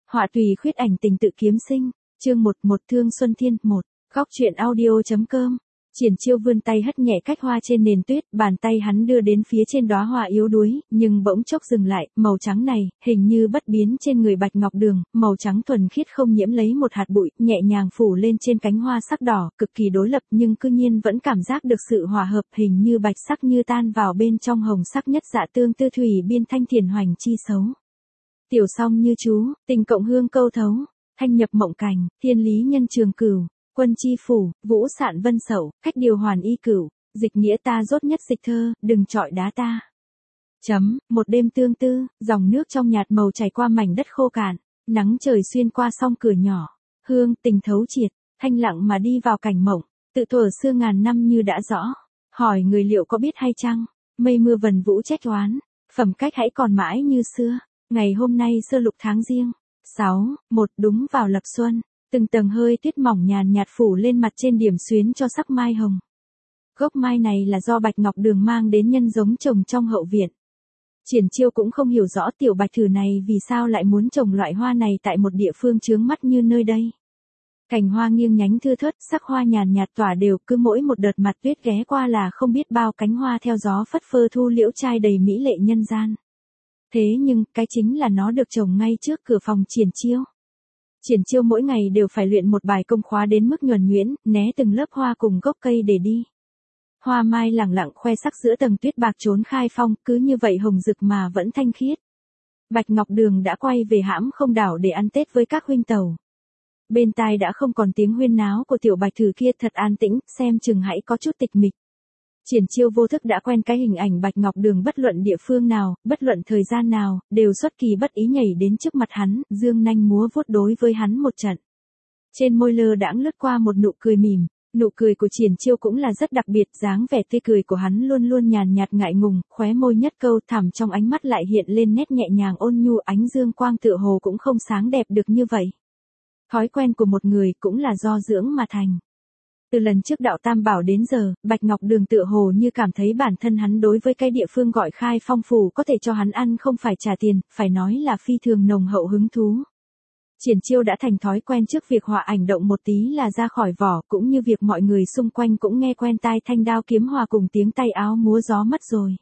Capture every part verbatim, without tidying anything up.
Họa tùy khuyết ảnh tình tự kiếm sinh. Chương một. Một thương xuân thiên. Một. Góc truyện audio.com. Triển Chiêu vươn tay hất nhẹ cách hoa trên nền tuyết, bàn tay hắn đưa đến phía trên đóa hoa yếu đuối, nhưng bỗng chốc dừng lại, màu trắng này, hình như bất biến trên người Bạch Ngọc Đường, màu trắng thuần khiết không nhiễm lấy một hạt bụi, nhẹ nhàng phủ lên trên cánh hoa sắc đỏ, cực kỳ đối lập nhưng cư nhiên vẫn cảm giác được sự hòa hợp, hình như bạch sắc như tan vào bên trong hồng sắc nhất dạ tương tư thủy biên thanh thiền hoành chi xấu. Tiểu song như chú, tình cộng hương câu thấu, thanh nhập mộng cảnh, thiên lý nhân trường cửu. Quân chi phủ, vũ sạn vân sẩu, cách điều hoàn y cửu, dịch nghĩa ta rốt nhất dịch thơ, đừng trọi đá ta. Chấm, một đêm tương tư, dòng nước trong nhạt màu chảy qua mảnh đất khô cạn, nắng trời xuyên qua song cửa nhỏ, hương tình thấu triệt, thanh lặng mà đi vào cảnh mộng, tự thuở xưa ngàn năm như đã rõ, hỏi người liệu có biết hay chăng, mây mưa vần vũ trách oán, phẩm cách hãy còn mãi như xưa, ngày hôm nay sơ lục tháng riêng, sáu, một đúng vào lập xuân. Từng tầng hơi tuyết mỏng nhàn nhạt phủ lên mặt trên điểm xuyến cho sắc mai hồng. Gốc mai này là do Bạch Ngọc Đường mang đến nhân giống trồng trong hậu viện. Triển Chiêu cũng không hiểu rõ tiểu bạch thử này vì sao lại muốn trồng loại hoa này tại một địa phương chướng mắt như nơi đây. Cành hoa nghiêng nhánh thưa thớt, sắc hoa nhàn nhạt tỏa đều, cứ mỗi một đợt mặt tuyết ghé qua là không biết bao cánh hoa theo gió phất phơ thu liễu trai đầy mỹ lệ nhân gian. Thế nhưng, cái chính là nó được trồng ngay trước cửa phòng Triển Chiêu. Triển Chiêu mỗi ngày đều phải luyện một bài công khóa đến mức nhuần nhuyễn, né từng lớp hoa cùng gốc cây để đi. Hoa mai lẳng lặng khoe sắc giữa tầng tuyết bạc trốn khai phong, cứ như vậy hồng rực mà vẫn thanh khiết. Bạch Ngọc Đường đã quay về hãm không đảo để ăn Tết với các huynh tàu. Bên tai đã không còn tiếng huyên náo của tiểu bạch thử kia, thật an tĩnh, xem chừng hãy có chút tịch mịch. Triển Chiêu vô thức đã quen cái hình ảnh Bạch Ngọc Đường bất luận địa phương nào, bất luận thời gian nào, đều xuất kỳ bất ý nhảy đến trước mặt hắn, dương nanh múa vuốt đối với hắn một trận. Trên môi lơ đãng lướt qua một nụ cười mỉm, nụ cười của Triển Chiêu cũng là rất đặc biệt, dáng vẻ tươi cười của hắn luôn luôn nhàn nhạt ngại ngùng, khóe môi nhất câu thẳm trong ánh mắt lại hiện lên nét nhẹ nhàng ôn nhu, ánh dương quang tựa hồ cũng không sáng đẹp được như vậy. Thói quen của một người cũng là do dưỡng mà thành. Từ lần trước đạo Tam Bảo đến giờ, Bạch Ngọc Đường tựa hồ như cảm thấy bản thân hắn đối với cái địa phương gọi Khai Phong phủ có thể cho hắn ăn không phải trả tiền, phải nói là phi thường nồng hậu hứng thú. Triển Chiêu đã thành thói quen trước việc họa ảnh động một tí là ra khỏi vỏ, cũng như việc mọi người xung quanh cũng nghe quen tai thanh đao kiếm hòa cùng tiếng tay áo múa gió mất rồi.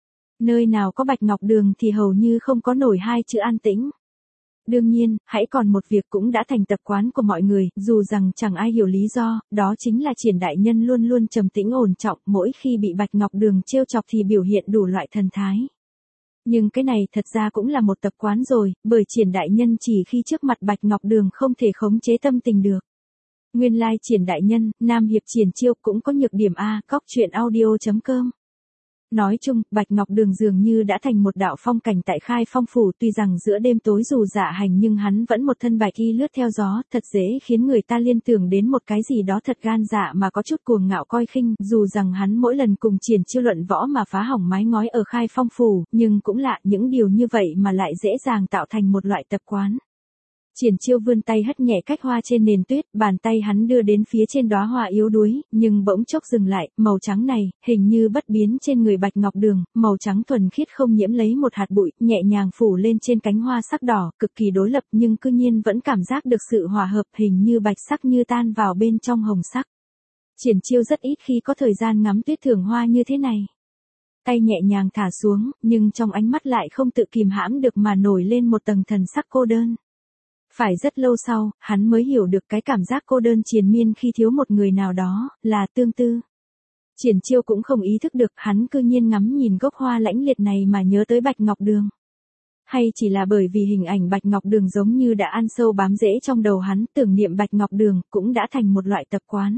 Nơi nào có Bạch Ngọc Đường thì hầu như không có nổi hai chữ an tĩnh. Đương nhiên, hãy còn một việc cũng đã thành tập quán của mọi người, dù rằng chẳng ai hiểu lý do, đó chính là Triển đại nhân luôn luôn trầm tĩnh ổn trọng, mỗi khi bị Bạch Ngọc Đường trêu chọc thì biểu hiện đủ loại thần thái. Nhưng cái này thật ra cũng là một tập quán rồi, bởi Triển đại nhân chỉ khi trước mặt Bạch Ngọc Đường không thể khống chế tâm tình được. Nguyên lai like Triển đại nhân, Nam Hiệp Triển Chiêu cũng có nhược điểm A, góc truyện audio.com. Nói chung, Bạch Ngọc Đường dường như đã thành một đạo phong cảnh tại Khai Phong phủ, tuy rằng giữa đêm tối dù dạ hành nhưng hắn vẫn một thân bạch y lướt theo gió, thật dễ khiến người ta liên tưởng đến một cái gì đó thật gan dạ mà có chút cuồng ngạo coi khinh, dù rằng hắn mỗi lần cùng Triển Chiêu luận võ mà phá hỏng mái ngói ở Khai Phong phủ, nhưng cũng lạ, những điều như vậy mà lại dễ dàng tạo thành một loại tập quán. Triển Chiêu vươn tay hất nhẹ cách hoa trên nền tuyết, bàn tay hắn đưa đến phía trên đóa hoa yếu đuối, nhưng bỗng chốc dừng lại, màu trắng này, hình như bất biến trên người Bạch Ngọc Đường, màu trắng thuần khiết không nhiễm lấy một hạt bụi, nhẹ nhàng phủ lên trên cánh hoa sắc đỏ, cực kỳ đối lập nhưng cư nhiên vẫn cảm giác được sự hòa hợp, hình như bạch sắc như tan vào bên trong hồng sắc. Triển Chiêu rất ít khi có thời gian ngắm tuyết thưởng hoa như thế này. Tay nhẹ nhàng thả xuống, nhưng trong ánh mắt lại không tự kìm hãm được mà nổi lên một tầng thần sắc cô đơn. Phải rất lâu sau, hắn mới hiểu được cái cảm giác cô đơn triền miên khi thiếu một người nào đó, là tương tư. Triển Chiêu cũng không ý thức được, hắn cư nhiên ngắm nhìn gốc hoa lãnh liệt này mà nhớ tới Bạch Ngọc Đường. Hay chỉ là bởi vì hình ảnh Bạch Ngọc Đường giống như đã ăn sâu bám rễ trong đầu hắn, tưởng niệm Bạch Ngọc Đường cũng đã thành một loại tập quán.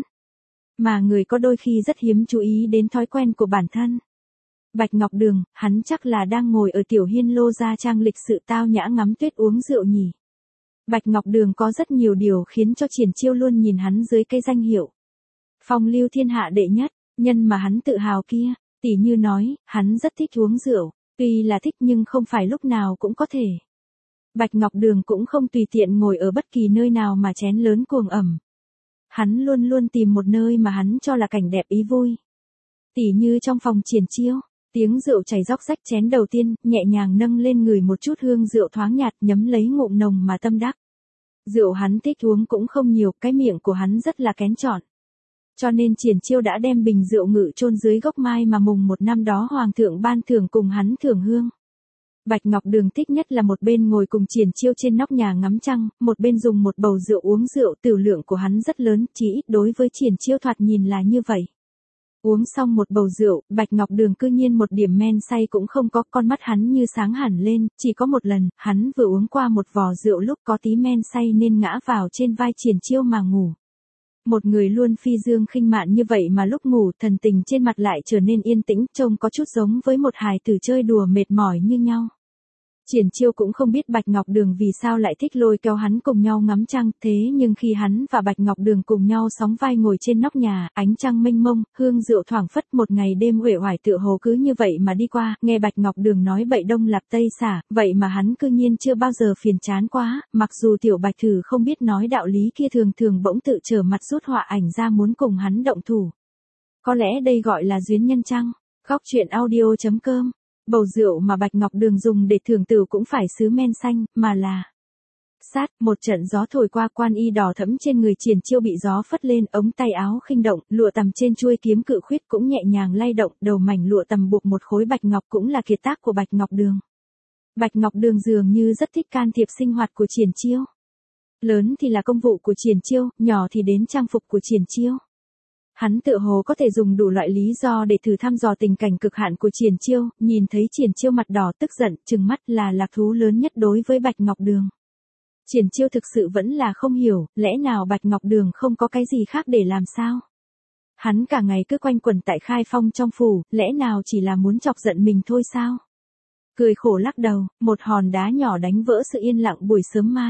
Mà người có đôi khi rất hiếm chú ý đến thói quen của bản thân. Bạch Ngọc Đường, hắn chắc là đang ngồi ở tiểu hiên lô gia trang lịch sự tao nhã ngắm tuyết uống rượu nhỉ. Bạch Ngọc Đường có rất nhiều điều khiến cho Triển Chiêu luôn nhìn hắn dưới cái danh hiệu phong lưu thiên hạ đệ nhất, nhân mà hắn tự hào kia, tỉ như nói, hắn rất thích uống rượu, tuy là thích nhưng không phải lúc nào cũng có thể. Bạch Ngọc Đường cũng không tùy tiện ngồi ở bất kỳ nơi nào mà chén lớn cuồng ẩm. Hắn luôn luôn tìm một nơi mà hắn cho là cảnh đẹp ý vui. Tỉ như trong phòng Triển Chiêu, tiếng rượu chảy róc rách chén đầu tiên, nhẹ nhàng nâng lên người một chút hương rượu thoáng nhạt, nhấm lấy ngụm nồng mà tâm đắc. Rượu hắn thích uống cũng không nhiều, cái miệng của hắn rất là kén chọn. Cho nên Triển Chiêu đã đem bình rượu ngự chôn dưới gốc mai mà mùng một năm đó hoàng thượng ban thưởng cùng hắn thưởng hương. Bạch Ngọc Đường thích nhất là một bên ngồi cùng Triển Chiêu trên nóc nhà ngắm trăng, một bên dùng một bầu rượu uống rượu, tửu lượng của hắn rất lớn, chỉ ít đối với Triển Chiêu thoạt nhìn là như vậy. Uống xong một bầu rượu, Bạch Ngọc Đường cư nhiên một điểm men say cũng không có, con mắt hắn như sáng hẳn lên, chỉ có một lần, hắn vừa uống qua một vò rượu lúc có tí men say nên ngã vào trên vai Triển Chiêu mà ngủ. Một người luôn phi dương khinh mạn như vậy mà lúc ngủ thần tình trên mặt lại trở nên yên tĩnh, trông có chút giống với một hài tử chơi đùa mệt mỏi như nhau. Triển Chiêu cũng không biết Bạch Ngọc Đường vì sao lại thích lôi kéo hắn cùng nhau ngắm trăng, thế nhưng khi hắn và Bạch Ngọc Đường cùng nhau sóng vai ngồi trên nóc nhà, ánh trăng mênh mông, hương rượu thoảng phất, một ngày đêm uể oải tựa hồ cứ như vậy mà đi qua, nghe Bạch Ngọc Đường nói bậy đông lạp tây xả, vậy mà hắn cư nhiên chưa bao giờ phiền chán quá, mặc dù tiểu Bạch Thử không biết nói đạo lý kia thường thường bỗng tự trở mặt rút họa ảnh ra muốn cùng hắn động thủ. Có lẽ đây gọi là duyên nhân chăng? Khóc chuyện audio chấm com. Bầu rượu mà Bạch Ngọc Đường dùng để thưởng tử cũng phải sứ men xanh, mà là sát, một trận gió thổi qua, quan y đỏ thẫm trên người Triển Chiêu bị gió phất lên, ống tay áo khinh động, lụa tằm trên chuôi kiếm cự khuyết cũng nhẹ nhàng lay động, đầu mảnh lụa tằm buộc một khối bạch ngọc cũng là kiệt tác của Bạch Ngọc Đường. Bạch Ngọc Đường dường như rất thích can thiệp sinh hoạt của Triển Chiêu. Lớn thì là công vụ của Triển Chiêu, nhỏ thì đến trang phục của Triển Chiêu. Hắn tự hồ có thể dùng đủ loại lý do để thử thăm dò tình cảnh cực hạn của Triển Chiêu, nhìn thấy Triển Chiêu mặt đỏ tức giận, trừng mắt là lạc thú lớn nhất đối với Bạch Ngọc Đường. Triển Chiêu thực sự vẫn là không hiểu, lẽ nào Bạch Ngọc Đường không có cái gì khác để làm sao? Hắn cả ngày cứ quanh quẩn tại Khai Phong trong phủ, lẽ nào chỉ là muốn chọc giận mình thôi sao? Cười khổ lắc đầu, một hòn đá nhỏ đánh vỡ sự yên lặng buổi sớm mai.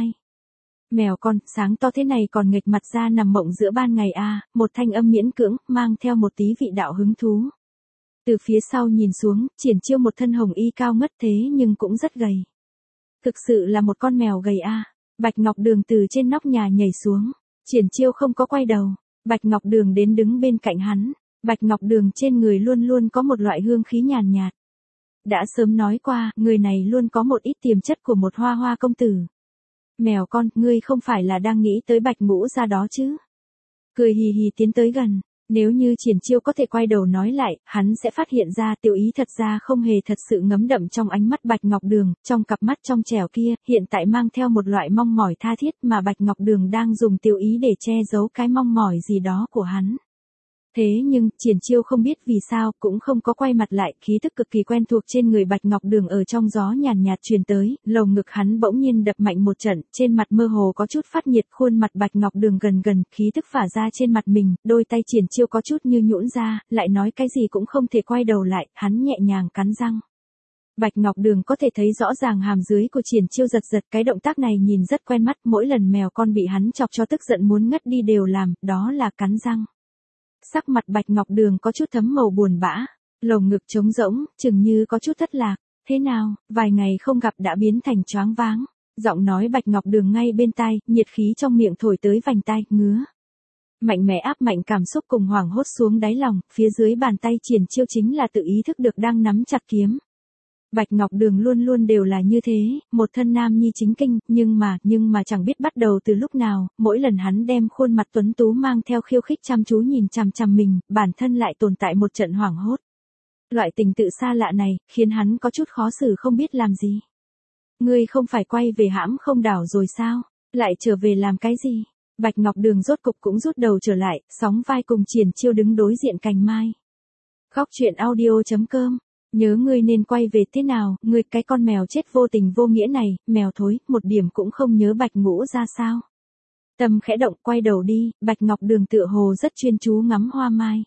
Mèo con, sáng to thế này còn nghịch mặt ra nằm mộng giữa ban ngày à, một thanh âm miễn cưỡng, mang theo một tí vị đạo hứng thú. Từ phía sau nhìn xuống, Triển Chiêu một thân hồng y cao ngất thế nhưng cũng rất gầy. Thực sự là một con mèo gầy à. Bạch Ngọc Đường từ trên nóc nhà nhảy xuống. Triển Chiêu không có quay đầu. Bạch Ngọc Đường đến đứng bên cạnh hắn. Bạch Ngọc Đường trên người luôn luôn có một loại hương khí nhàn nhạt. Đã sớm nói qua, người này luôn có một ít tiềm chất của một hoa hoa công tử. Mèo con, ngươi không phải là đang nghĩ tới Bạch Ngũ Gia đó chứ? Cười hì hì tiến tới gần. Nếu như Triển Chiêu có thể quay đầu nói lại, hắn sẽ phát hiện ra tiểu ý thật ra không hề thật sự ngấm đậm trong ánh mắt Bạch Ngọc Đường, trong cặp mắt trong trẻo kia, hiện tại mang theo một loại mong mỏi tha thiết mà Bạch Ngọc Đường đang dùng tiểu ý để che giấu cái mong mỏi gì đó của hắn. Thế nhưng, Triển Chiêu không biết vì sao, cũng không có quay mặt lại, khí tức cực kỳ quen thuộc trên người Bạch Ngọc Đường ở trong gió nhàn nhạt truyền tới, lồng ngực hắn bỗng nhiên đập mạnh một trận, trên mặt mơ hồ có chút phát nhiệt, khuôn mặt Bạch Ngọc Đường gần gần, khí tức phả ra trên mặt mình, đôi tay Triển Chiêu có chút như nhũn ra, lại nói cái gì cũng không thể quay đầu lại, hắn nhẹ nhàng cắn răng. Bạch Ngọc Đường có thể thấy rõ ràng hàm dưới của Triển Chiêu giật giật, cái động tác này nhìn rất quen mắt, mỗi lần mèo con bị hắn chọc cho tức giận muốn ngất đi đều làm, đó là cắn răng. Sắc mặt Bạch Ngọc Đường có chút thấm màu buồn bã, lồng ngực trống rỗng, chừng như có chút thất lạc. Thế nào, vài ngày không gặp đã biến thành choáng váng. Giọng nói Bạch Ngọc Đường ngay bên tai, nhiệt khí trong miệng thổi tới vành tai, ngứa. Mạnh mẽ áp mạnh cảm xúc cùng hoảng hốt xuống đáy lòng, phía dưới bàn tay Triển Chiêu chính là tự ý thức được đang nắm chặt kiếm. Bạch Ngọc Đường luôn luôn đều là như thế, một thân nam nhi chính kinh, nhưng mà, nhưng mà chẳng biết bắt đầu từ lúc nào, mỗi lần hắn đem khuôn mặt tuấn tú mang theo khiêu khích chăm chú nhìn chằm chằm mình, bản thân lại tồn tại một trận hoảng hốt. Loại tình tự xa lạ này, khiến hắn có chút khó xử không biết làm gì. Ngươi không phải quay về hãm không đảo rồi sao? Lại trở về làm cái gì? Bạch Ngọc Đường rốt cục cũng rút đầu trở lại, sóng vai cùng Triển Chiêu đứng đối diện cành mai. Khóc chuyện audio chấm com. Nhớ ngươi nên quay về thế nào, ngươi cái con mèo chết vô tình vô nghĩa này, mèo thối, một điểm cũng không nhớ Bạch Ngũ ra sao. Tâm khẽ động, quay đầu đi, Bạch Ngọc Đường tựa hồ rất chuyên chú ngắm hoa mai.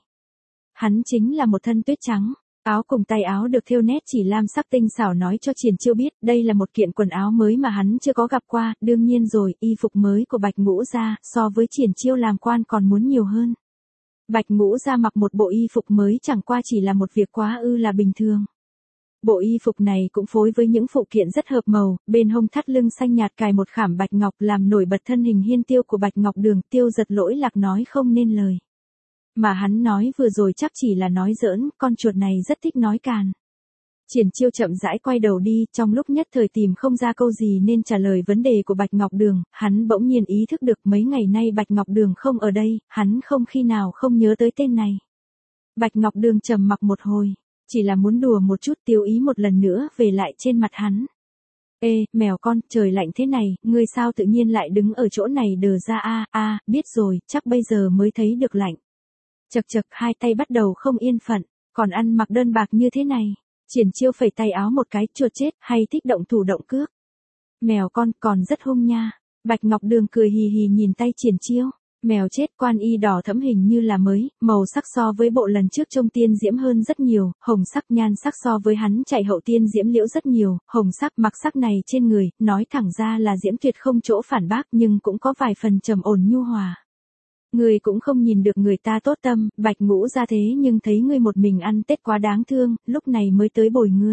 Hắn chính là một thân tuyết trắng, áo cùng tay áo được thêu nét chỉ lam sắc tinh xảo nói cho Triển Chiêu biết, đây là một kiện quần áo mới mà hắn chưa có gặp qua, đương nhiên rồi, y phục mới của Bạch Ngũ ra, so với Triển Chiêu làm quan còn muốn nhiều hơn. Bạch Ngũ ra mặc một bộ y phục mới chẳng qua chỉ là một việc quá ư là bình thường. Bộ y phục này cũng phối với những phụ kiện rất hợp màu, bên hông thắt lưng xanh nhạt cài một khảm bạch ngọc làm nổi bật thân hình hiên tiêu của Bạch Ngọc Đường. Tiêu Giật lỗi lạc nói không nên lời. Mà hắn nói vừa rồi chắc chỉ là nói giỡn, con chuột này rất thích nói càn. Triển Chiêu chậm rãi quay đầu đi, trong lúc nhất thời tìm không ra câu gì nên trả lời vấn đề của Bạch Ngọc Đường, hắn bỗng nhiên ý thức được mấy ngày nay Bạch Ngọc Đường không ở đây, hắn không khi nào không nhớ tới tên này. Bạch Ngọc Đường trầm mặc một hồi, chỉ là muốn đùa một chút tiêu ý một lần nữa về lại trên mặt hắn. Ê, mèo con, trời lạnh thế này, ngươi sao tự nhiên lại đứng ở chỗ này đờ ra a a, biết rồi, chắc bây giờ mới thấy được lạnh. Chật chật, hai tay bắt đầu không yên phận, còn ăn mặc đơn bạc như thế này. Triển Chiêu phẩy tay áo một cái, chuột chết, hay thích động thủ động cước. Mèo con còn rất hung nha. Bạch Ngọc Đường cười hì hì nhìn tay Triển Chiêu. Mèo chết quan y đỏ thẫm hình như là mới, màu sắc so với bộ lần trước trông tiên diễm hơn rất nhiều, hồng sắc nhan sắc so với hắn chạy hậu tiên diễm liễu rất nhiều, hồng sắc mặc sắc này trên người, nói thẳng ra là diễm tuyệt không chỗ phản bác nhưng cũng có vài phần trầm ổn nhu hòa. Ngươi cũng không nhìn được người ta tốt tâm, Bạch Ngũ ra thế nhưng thấy ngươi một mình ăn Tết quá đáng thương, lúc này mới tới bồi ngươi.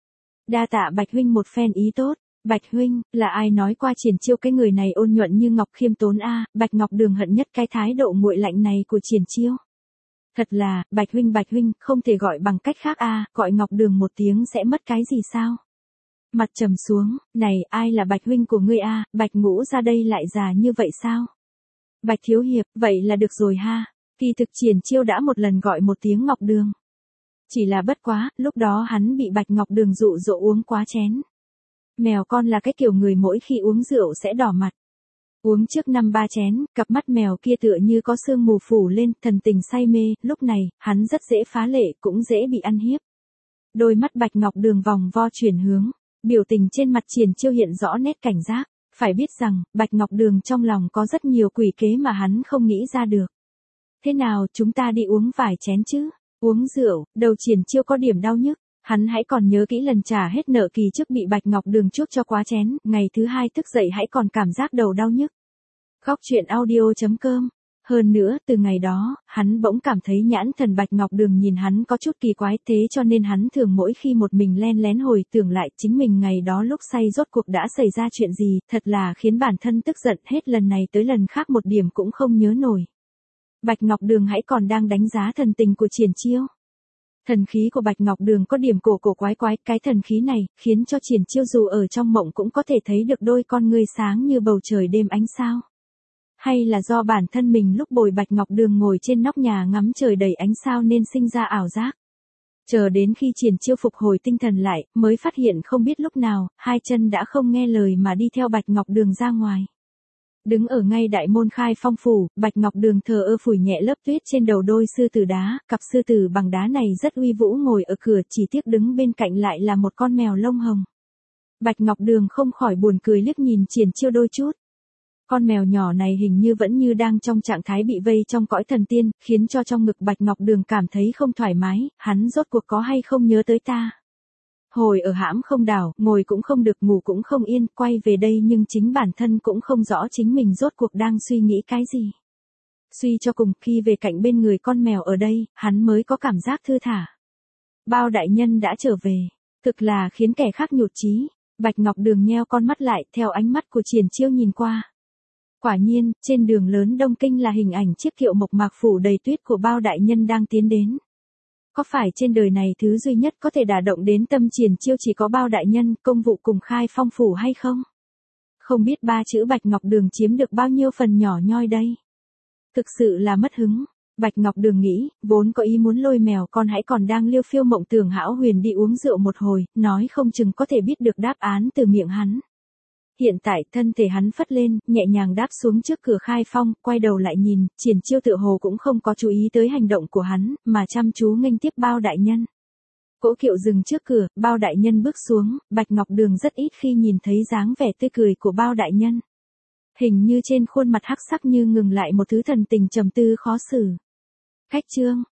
Đa tạ Bạch huynh một phen ý tốt. Bạch huynh, là ai nói qua Triển Chiêu cái người này ôn nhuận như ngọc khiêm tốn a, Bạch Ngọc Đường hận nhất cái thái độ nguội lạnh này của Triển Chiêu. Thật là, Bạch huynh Bạch huynh, không thể gọi bằng cách khác a, gọi Ngọc Đường một tiếng sẽ mất cái gì sao? Mặt trầm xuống, này, ai là Bạch huynh của ngươi a, Bạch Ngũ ra đây lại già như vậy sao? Bạch thiếu hiệp, vậy là được rồi ha. Kỳ thực Triển Chiêu đã một lần gọi một tiếng Ngọc Đường. Chỉ là bất quá, lúc đó hắn bị Bạch Ngọc Đường dụ dỗ uống quá chén. Mèo con là cái kiểu người mỗi khi uống rượu sẽ đỏ mặt. Uống trước năm ba chén, cặp mắt mèo kia tựa như có sương mù phủ lên, thần tình say mê, lúc này, hắn rất dễ phá lệ, cũng dễ bị ăn hiếp. Đôi mắt Bạch Ngọc Đường vòng vo chuyển hướng, biểu tình trên mặt Triển Chiêu hiện rõ nét cảnh giác. Phải biết rằng, Bạch Ngọc Đường trong lòng có rất nhiều quỷ kế mà hắn không nghĩ ra được. Thế nào, chúng ta đi uống vài chén chứ? Uống rượu, đầu Triển Chiêu có điểm đau nhức. Hắn hãy còn nhớ kỹ lần trả hết nợ kỳ trước bị Bạch Ngọc Đường chuốc cho quá chén, ngày thứ hai thức dậy hãy còn cảm giác đầu đau nhức. Góc truyện audio chấm com. Hơn nữa, từ ngày đó, hắn bỗng cảm thấy nhãn thần Bạch Ngọc Đường nhìn hắn có chút kỳ quái, thế cho nên hắn thường mỗi khi một mình len lén hồi tưởng lại chính mình ngày đó lúc say rốt cuộc đã xảy ra chuyện gì, thật là khiến bản thân tức giận, hết lần này tới lần khác một điểm cũng không nhớ nổi. Bạch Ngọc Đường hãy còn đang đánh giá thần tình của Triển Chiêu. Thần khí của Bạch Ngọc Đường có điểm cổ cổ quái quái, cái thần khí này, khiến cho Triển Chiêu dù ở trong mộng cũng có thể thấy được đôi con ngươi sáng như bầu trời đêm ánh sao. Hay là do bản thân mình lúc bồi Bạch Ngọc Đường ngồi trên nóc nhà ngắm trời đầy ánh sao nên sinh ra ảo giác. Chờ đến khi Triển Chiêu phục hồi tinh thần lại, mới phát hiện không biết lúc nào, hai chân đã không nghe lời mà đi theo Bạch Ngọc Đường ra ngoài. Đứng ở ngay đại môn Khai Phong phủ, Bạch Ngọc Đường thờ ơ phủi nhẹ lớp tuyết trên đầu đôi sư tử đá, cặp sư tử bằng đá này rất uy vũ ngồi ở cửa, chỉ tiếc đứng bên cạnh lại là một con mèo lông hồng. Bạch Ngọc Đường không khỏi buồn cười liếc nhìn Triển Chiêu đôi chút. Con mèo nhỏ này hình như vẫn như đang trong trạng thái bị vây trong cõi thần tiên, khiến cho trong ngực Bạch Ngọc Đường cảm thấy không thoải mái, hắn rốt cuộc có hay không nhớ tới ta. Hồi ở hãm không đảo, ngồi cũng không được, ngủ cũng không yên, quay về đây nhưng chính bản thân cũng không rõ chính mình rốt cuộc đang suy nghĩ cái gì. Suy cho cùng, khi về cạnh bên người con mèo ở đây, hắn mới có cảm giác thư thả. Bao đại nhân đã trở về, thực là khiến kẻ khác nhụt chí. Bạch Ngọc Đường nheo con mắt lại, theo ánh mắt của Triển Chiêu nhìn qua. Quả nhiên, trên đường lớn Đông Kinh là hình ảnh chiếc kiệu mộc mạc phủ đầy tuyết của Bao đại nhân đang tiến đến. Có phải trên đời này thứ duy nhất có thể đả động đến tâm Triển Chiêu chỉ có Bao đại nhân, công vụ cùng Khai Phong phủ hay không? Không biết ba chữ Bạch Ngọc Đường chiếm được bao nhiêu phần nhỏ nhoi đây. Thực sự là mất hứng. Bạch Ngọc Đường nghĩ, vốn có ý muốn lôi mèo con hãy còn đang liêu phiêu mộng tưởng hão huyền đi uống rượu một hồi, nói không chừng có thể biết được đáp án từ miệng hắn. Hiện tại thân thể hắn phất lên, nhẹ nhàng đáp xuống trước cửa Khai Phong, quay đầu lại nhìn, Triển Chiêu tựa hồ cũng không có chú ý tới hành động của hắn, mà chăm chú nghênh tiếp Bao đại nhân. Cỗ kiệu dừng trước cửa, Bao đại nhân bước xuống, Bạch Ngọc Đường rất ít khi nhìn thấy dáng vẻ tươi cười của Bao đại nhân. Hình như trên khuôn mặt hắc sắc như ngừng lại một thứ thần tình trầm tư khó xử. Khách trương,